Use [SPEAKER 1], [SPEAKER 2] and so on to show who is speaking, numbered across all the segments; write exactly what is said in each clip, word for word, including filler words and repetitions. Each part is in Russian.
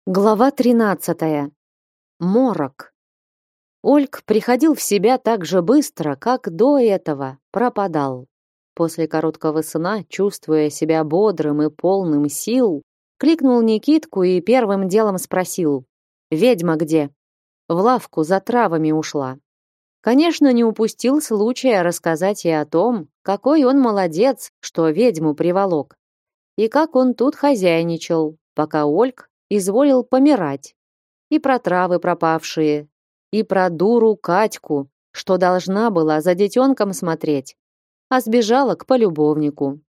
[SPEAKER 1] Глава тринадцатая. Морок. Ольг приходил в себя так же быстро, как до этого пропадал. После короткого сна, чувствуя себя бодрым и полным сил, кликнул Никитку и первым делом спросил: «Ведьма где?» В лавку за травами ушла. Конечно, не упустил случая рассказать и о том, какой он молодец, что ведьму приволок, и как он тут хозяйничал, пока Ольг изволил помирать. И про травы пропавшие, и про дуру Катьку, что должна была за детенком смотреть, а сбежала к полюбовнику.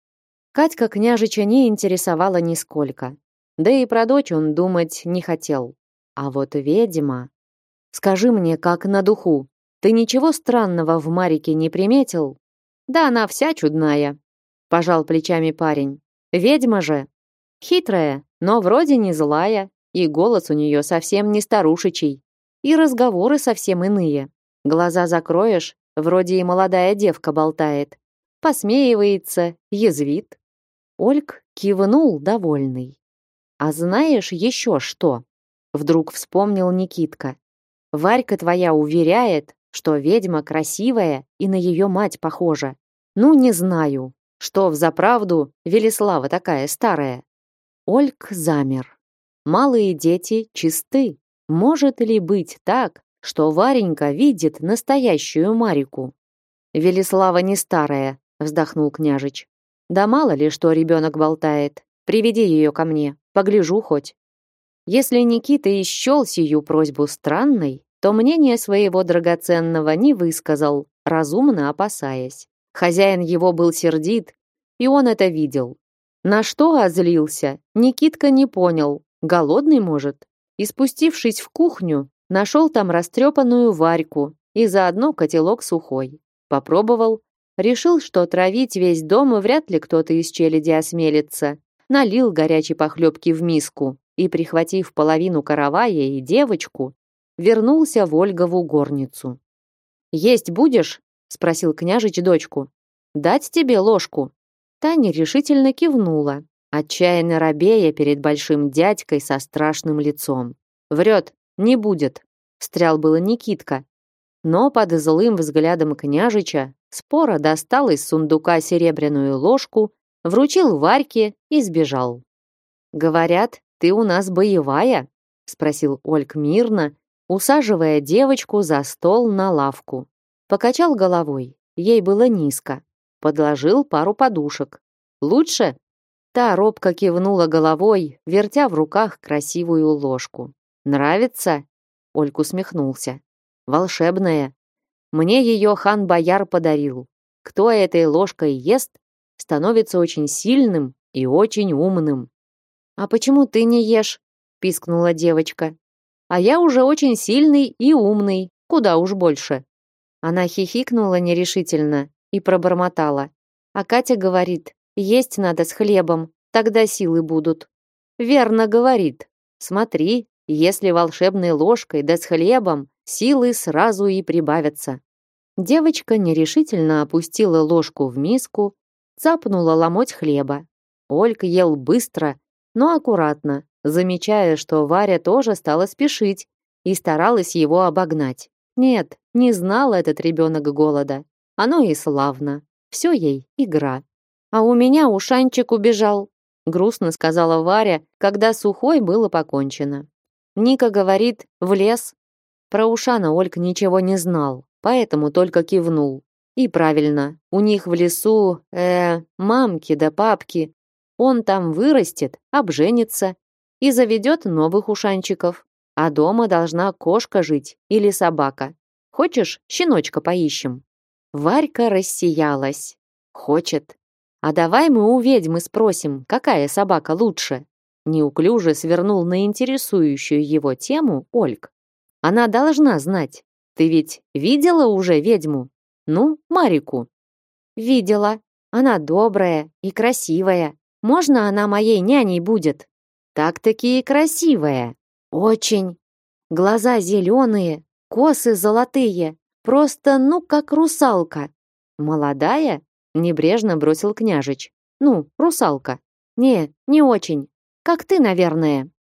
[SPEAKER 1] Катька княжича не интересовала нисколько. Да и про дочь он думать не хотел. А вот ведьма... Скажи мне, как на духу, ты ничего странного в Марике не приметил? Да она вся чудная, пожал плечами парень. Ведьма же. Хитрая, но вроде не злая, и голос у нее совсем не старушечий, и разговоры совсем иные. Глаза закроешь, вроде и молодая девка болтает, посмеивается, язвит. Ольг кивнул, довольный. А знаешь еще что? Вдруг вспомнил Никитка. Варька твоя уверяет, что ведьма красивая и на ее мать похожа. Ну, не знаю, что взаправду Велеслава такая старая. Ольг замер. Малые дети чисты. Может ли быть так, что Варенька видит настоящую Марику? Велеслава не старая, вздохнул княжич. Да мало ли, что ребенок болтает. Приведи ее ко мне, погляжу хоть. Если Никита и счел сию просьбу странной, то мнение своего драгоценного не высказал, разумно опасаясь. Хозяин его был сердит, и он это видел. На что озлился, Никитка не понял. Голодный, может? И спустившись в кухню, нашел там растрепанную Варьку и заодно котелок сухой. Попробовал, решил, что травить весь дом вряд ли кто-то из челяди осмелится. Налил горячей похлебки в миску и, прихватив половину каравая и девочку, вернулся в Ольгову горницу. «Есть будешь?» — спросил княжич дочку. «Дать тебе ложку?» Та нерешительно кивнула, отчаянно робея перед большим дядькой со страшным лицом. «Врет, не будет», — встрял было Никитка. Но под злым взглядом княжича споро достал из сундука серебряную ложку, вручил Варьке и сбежал. «Говорят, ты у нас боевая?» — спросил Ольг мирно, усаживая девочку за стол на лавку. Покачал головой, ей было низко. Подложил пару подушек. «Лучше?» Та робко кивнула головой, вертя в руках красивую ложку. «Нравится?» Ольг усмехнулся. «Волшебная. Мне ее хан-бояр подарил. Кто этой ложкой ест, становится очень сильным и очень умным». «А почему ты не ешь?» пискнула девочка. «А я уже очень сильный и умный, куда уж больше». Она хихикнула нерешительно и пробормотала. А Катя говорит, есть надо с хлебом, тогда силы будут. Верно говорит. Смотри, если волшебной ложкой да с хлебом, силы сразу и прибавятся. Девочка нерешительно опустила ложку в миску, цапнула ломоть хлеба. Ольг ел быстро, но аккуратно, замечая, что Варя тоже стала спешить и старалась его обогнать. Нет, не знал этот ребенок голода. Оно и славно. Все ей игра. А у меня ушанчик убежал, грустно сказала Варя, когда сухой было покончено. Ника говорит, в лес. Про Ушана Ольг ничего не знал, поэтому только кивнул. И правильно, у них в лесу, э, мамки да папки. Он там вырастет, обженится и заведет новых ушанчиков. А дома должна кошка жить или собака. Хочешь, щеночка поищем? Варька рассиялась. Хочет. А давай мы у ведьмы спросим, какая собака лучше. Неуклюже свернул на интересующую его тему Ольг. Она должна знать. Ты ведь видела уже ведьму? Ну, Марику. Видела. Она добрая и красивая. Можно она моей няней будет? Так-таки и красивая. Очень. Глаза зеленые, косы золотые. Просто, ну, как русалка. Молодая? Небрежно бросил княжич. Ну, русалка. Не, не очень. Как ты, наверное.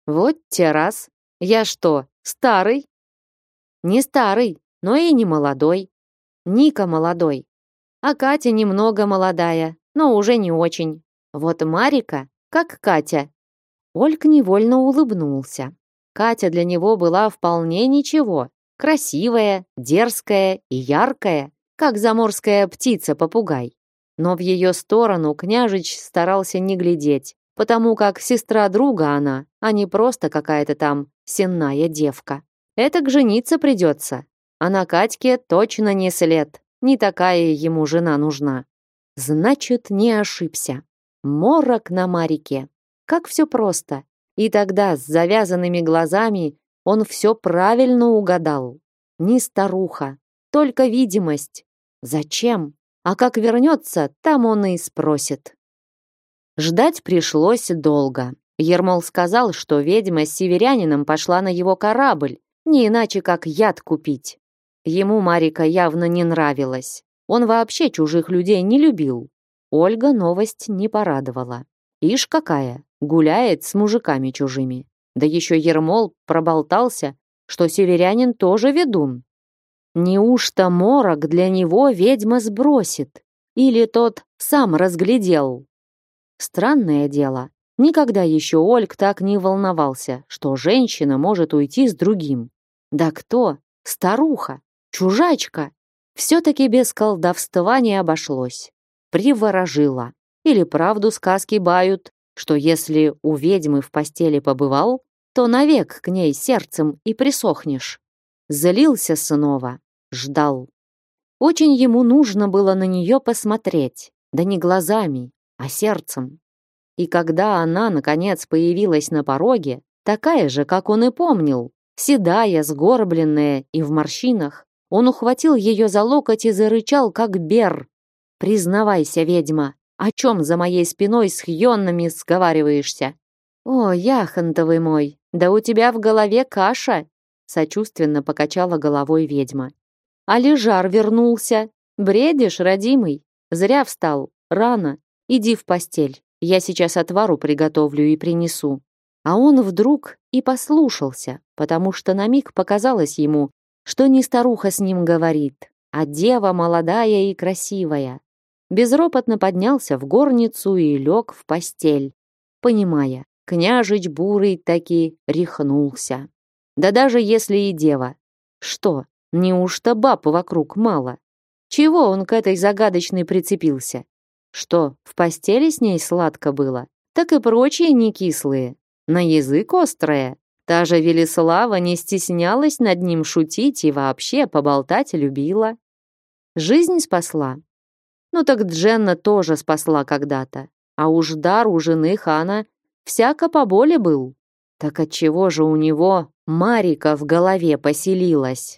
[SPEAKER 1] Вот те раз. Я что, старый? Не старый, но и не молодой. Ника молодой. А Катя немного молодая, но уже не очень. Вот Марика, как Катя. Ольг невольно улыбнулся. Катя для него была вполне ничего. Красивая, дерзкая и яркая, как заморская птица-попугай. Но в ее сторону княжич старался не глядеть, потому как сестра друга она, а не просто какая-то там сенная девка. Этак жениться придется. А на Катьке точно не след. Не такая ему жена нужна. Значит, не ошибся. Морок на Марике. Как все просто. И тогда с завязанными глазами он все правильно угадал. Не старуха, только видимость. Зачем? А как вернется, там он и спросит. Ждать пришлось долго. Ермол сказал, что ведьма с северянином пошла на его корабль, не иначе как яд купить. Ему Марика явно не нравилась. Он вообще чужих людей не любил. Ольга новость не порадовала. Ишь какая, гуляет с мужиками чужими. Да еще Ермол проболтался, что северянин тоже ведун. Неужто морок для него ведьма сбросит? Или тот сам разглядел? Странное дело. Никогда еще Ольг так не волновался, что женщина может уйти с другим. Да кто? Старуха? Чужачка? Все-таки без колдовства не обошлось. Приворожила. Или правду сказки бают, что если у ведьмы в постели побывал, то навек к ней сердцем и присохнешь. Залился снова. Ждал. Очень ему нужно было на нее посмотреть. Да не глазами, а сердцем. И когда она, наконец, появилась на пороге, такая же, как он и помнил, седая, сгорбленная и в морщинах, он ухватил ее за локоть и зарычал, как бер. «Признавайся, ведьма, о чем за моей спиной с хьоннами сговариваешься?» «О, яхонтовый мой, да у тебя в голове каша!» Сочувственно покачала головой ведьма. «А лежар вернулся. Бредишь, родимый? Зря встал. Рано. Иди в постель. Я сейчас отвару приготовлю и принесу». А он вдруг и послушался, потому что на миг показалось ему, что не старуха с ним говорит, а дева молодая и красивая. Безропотно поднялся в горницу и лег в постель, понимая, княжич бурый таки рехнулся. Да даже если и дева. Что, неужто баб вокруг мало? Чего он к этой загадочной прицепился? Что, в постели с ней сладко было? Так и прочие не кислые. На язык острое. Та же Велислава не стеснялась над ним шутить и вообще поболтать любила. Жизнь спасла. Ну так Дженна тоже спасла когда-то. А уж дар у жены хана всяко поболе был. Так отчего же у него Марика в голове поселилась?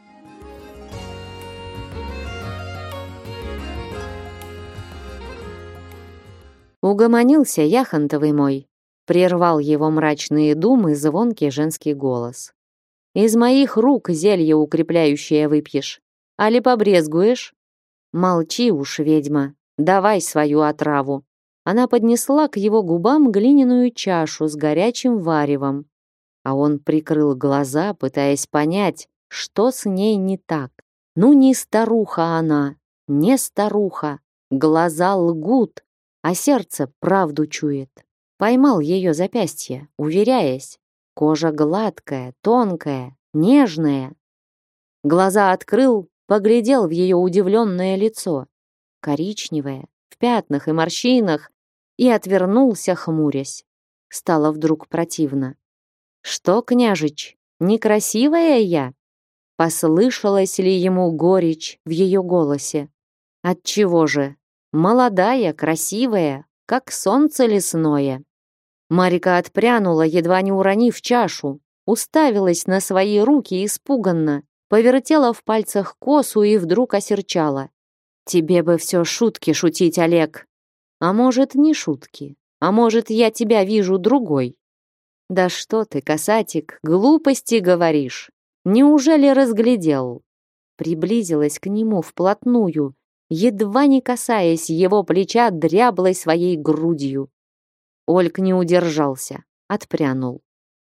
[SPEAKER 1] Угомонился яхонтовый мой. Прервал его мрачные думы звонкий женский голос. «Из моих рук зелье укрепляющее выпьешь. Али побрезгуешь?» «Молчи уж, ведьма, давай свою отраву». Она поднесла к его губам глиняную чашу с горячим варевом. А он прикрыл глаза, пытаясь понять, что с ней не так. Ну, не старуха она, не старуха. Глаза лгут, а сердце правду чует. Поймал ее запястье, уверяясь. Кожа гладкая, тонкая, нежная. Глаза открыл, поглядел в ее удивленное лицо. Коричневое, в пятнах и морщинах, и отвернулся, хмурясь. Стало вдруг противно. «Что, княжич, некрасивая я?» Послышалась ли ему горечь в ее голосе? Отчего же? Молодая, красивая, как солнце лесное. Марика отпрянула, едва не уронив чашу, уставилась на свои руки испуганно, повертела в пальцах косу и вдруг осерчала. «Тебе бы все шутки шутить, Олег. А может, не шутки, а может, я тебя вижу другой». «Да что ты, касатик, глупости говоришь. Неужели разглядел?» Приблизилась к нему вплотную, едва не касаясь его плеча дряблой своей грудью. Ольг не удержался, отпрянул.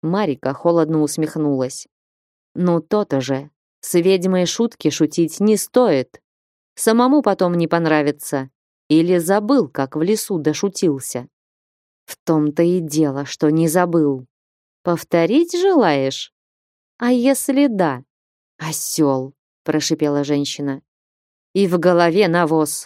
[SPEAKER 1] Марика холодно усмехнулась. Ну то-то же. С ведьмой шутки шутить не стоит. Самому потом не понравится. Или забыл, как в лесу дошутился. В том-то и дело, что не забыл. Повторить желаешь? А если да? Осел, прошипела женщина. И в голове навоз.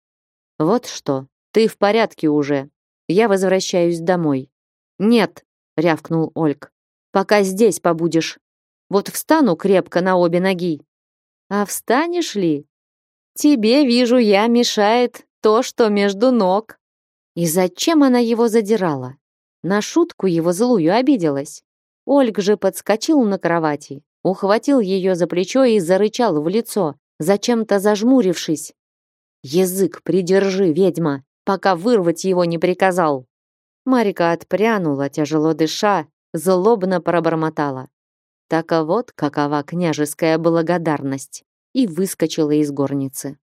[SPEAKER 1] Вот что, ты в порядке уже. Я возвращаюсь домой. Нет, рявкнул Ольг. Пока здесь побудешь. Вот встану крепко на обе ноги. А встанешь ли? Тебе, вижу я, мешает то, что между ног. И зачем она его задирала? На шутку его злую обиделась. Ольг же подскочил на кровати, ухватил ее за плечо и зарычал в лицо, зачем-то зажмурившись. «Язык придержи, ведьма, пока вырвать его не приказал!» Марика отпрянула, тяжело дыша, злобно пробормотала. Так а вот какова княжеская благодарность, и выскочила из горницы.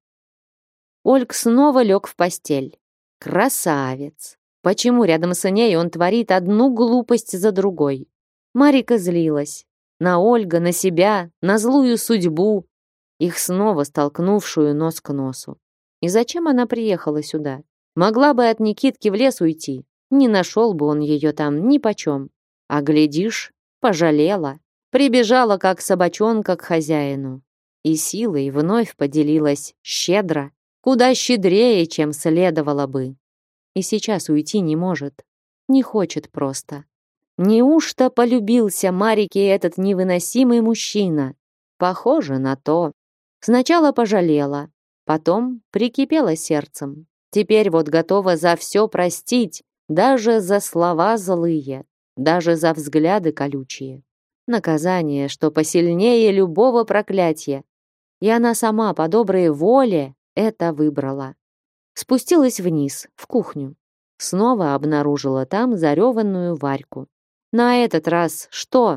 [SPEAKER 1] Ольг снова лег в постель. Красавец! Почему рядом с ней он творит одну глупость за другой? Марика злилась. На Ольга, на себя, на злую судьбу, их снова столкнувшую нос к носу. И зачем она приехала сюда? Могла бы от Никитки в лес уйти. Не нашел бы он ее там ни почем. А глядишь, пожалела. Прибежала, как собачонка, к хозяину. И силой вновь поделилась щедро, куда щедрее, чем следовало бы. И сейчас уйти не может. Не хочет просто. Неужто полюбился Марике этот невыносимый мужчина? Похоже на то. Сначала пожалела, потом прикипела сердцем. Теперь вот готова за все простить, даже за слова злые, даже за взгляды колючие. Наказание, что посильнее любого проклятия. И она сама по доброй воле это выбрала. Спустилась вниз, в кухню. Снова обнаружила там зареванную Варьку. На этот раз что?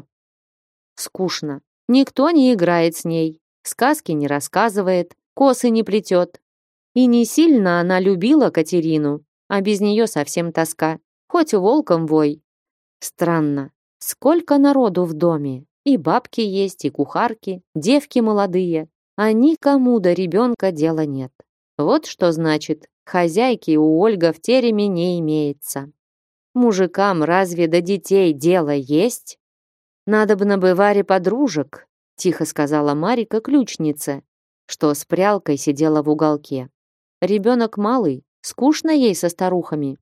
[SPEAKER 1] Скучно. Никто не играет с ней, сказки не рассказывает, косы не плетет. И не сильно она любила Катерину, а без нее совсем тоска, хоть волком вой. Странно, сколько народу в доме, и бабки есть, и кухарки, девки молодые, а никому до ребенка дела нет. Вот что значит, хозяйки у Ольга в тереме не имеется. Мужикам разве до детей дело есть? Надобно бы Варе подружек, тихо сказала Марика ключнице, что с прялкой сидела в уголке. Ребенок малый, скучно ей со старухами.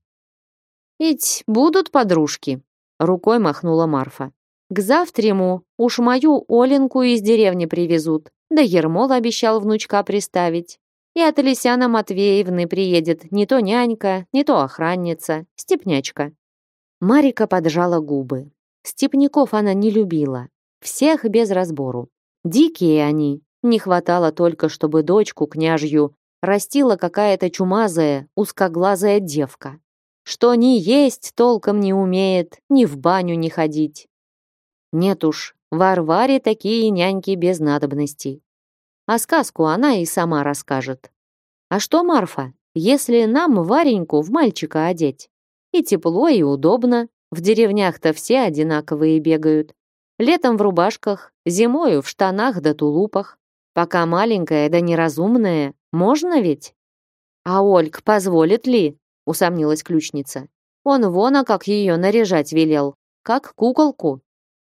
[SPEAKER 1] Ведь будут подружки, рукой махнула Марфа. К завтраму уж мою Оленку из деревни привезут, да Ермол обещал внучка приставить. И от Лисяна Матвеевны приедет не то нянька, не то охранница, степнячка. Марика поджала губы. Степняков она не любила. Всех без разбору. Дикие они. Не хватало только, чтобы дочку княжью растила какая-то чумазая, узкоглазая девка. Что ни есть толком не умеет, ни в баню не ходить. Нет уж, Варваре такие няньки без надобностей. А сказку она и сама расскажет. А что, Марфа, если нам Вареньку в мальчика одеть? И тепло, и удобно. В деревнях-то все одинаковые бегают. Летом в рубашках, зимою в штанах да тулупах. Пока маленькая да неразумная, можно ведь? А Ольг позволит ли? Усомнилась ключница. Он вон, а как ее наряжать велел, как куколку.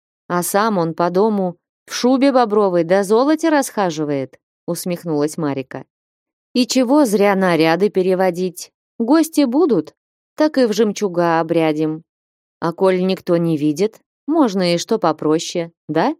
[SPEAKER 1] А сам он по дому в шубе бобровой да золоте расхаживает, усмехнулась Марика. И чего зря наряды переводить? Гости будут, так и в жемчуга обрядим. А коль никто не видит, можно и что попроще, да?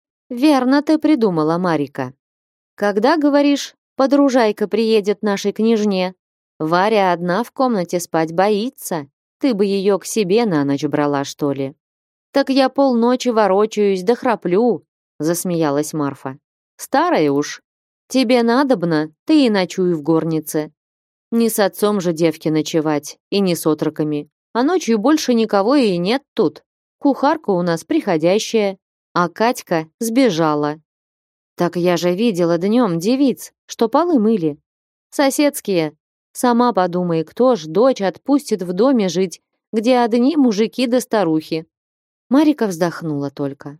[SPEAKER 1] Верно ты придумала, Марика. Когда, говоришь, подружайка приедет нашей княжне? Варя одна в комнате спать боится. Ты бы ее к себе на ночь брала, что ли? Так я полночи ворочаюсь да храплю, засмеялась Марфа. Старая уж. Тебе надобно, ты и ночуй в горнице. Не с отцом же девки ночевать, и не с отроками. А ночью больше никого и нет тут. Кухарка у нас приходящая, а Катька сбежала. Так я же видела днем девиц, что полы мыли. Соседские. Сама подумай, кто ж дочь отпустит в доме жить, где одни мужики да старухи. Марика вздохнула только.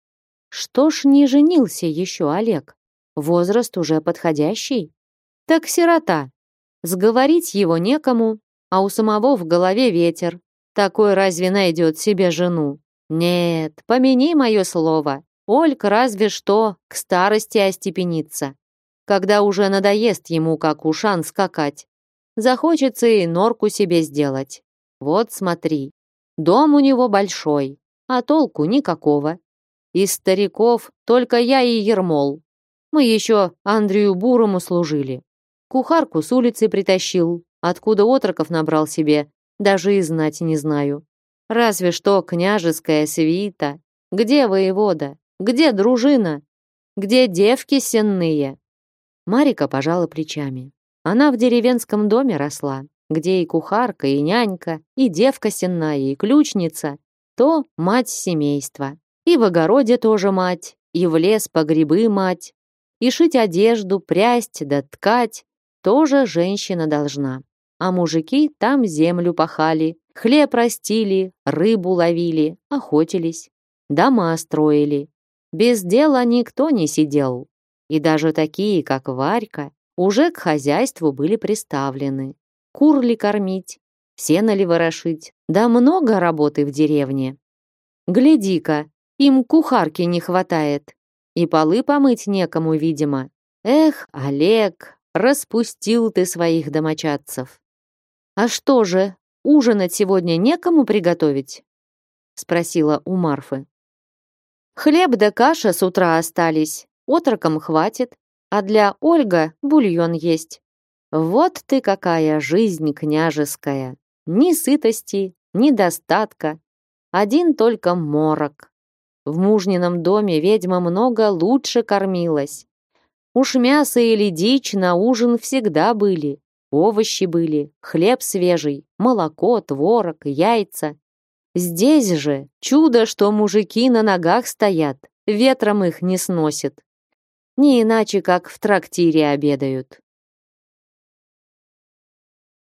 [SPEAKER 1] Что ж не женился еще Олег? Возраст уже подходящий. Так сирота. Сговорить его некому, а у самого в голове ветер. Такой разве найдет себе жену? Нет, помяни мое слово. Олька разве что к старости остепенится. Когда уже надоест ему, как ушан, скакать. Захочется и норку себе сделать. Вот смотри, дом у него большой, а толку никакого. Из стариков только я и Ермол. Мы еще Андрею Бурому служили. Кухарку с улицы притащил, откуда отроков набрал себе, даже и знать не знаю. Разве что княжеская свита. Где воевода? Где дружина? Где девки сенные? Марика пожала плечами. Она в деревенском доме росла, где и кухарка, и нянька, и девка сенная, и ключница, то мать семейства. И в огороде тоже мать, и в лес по грибы мать, и шить одежду, прясть да ткать тоже женщина должна. А мужики там землю пахали, хлеб растили, рыбу ловили, охотились, дома строили. Без дела никто не сидел. И даже такие, как Варька, уже к хозяйству были приставлены. Кур ли кормить, сено ли ворошить, да много работы в деревне. Гляди-ка, им кухарки не хватает. И полы помыть некому, видимо. Эх, Олег, распустил ты своих домочадцев. А что же, ужинать сегодня некому приготовить? Спросила у Марфы. Хлеб да каша с утра остались, отрокам хватит, а для Ольга бульон есть. Вот ты какая жизнь княжеская. Ни сытости, ни достатка. Один только морок. В мужнином доме ведьма много лучше кормилась. Уж мясо или дичь на ужин всегда были. Овощи были, хлеб свежий, молоко, творог, яйца. Здесь же чудо, что мужики на ногах стоят, ветром их не сносит. Не иначе, как в трактире обедают.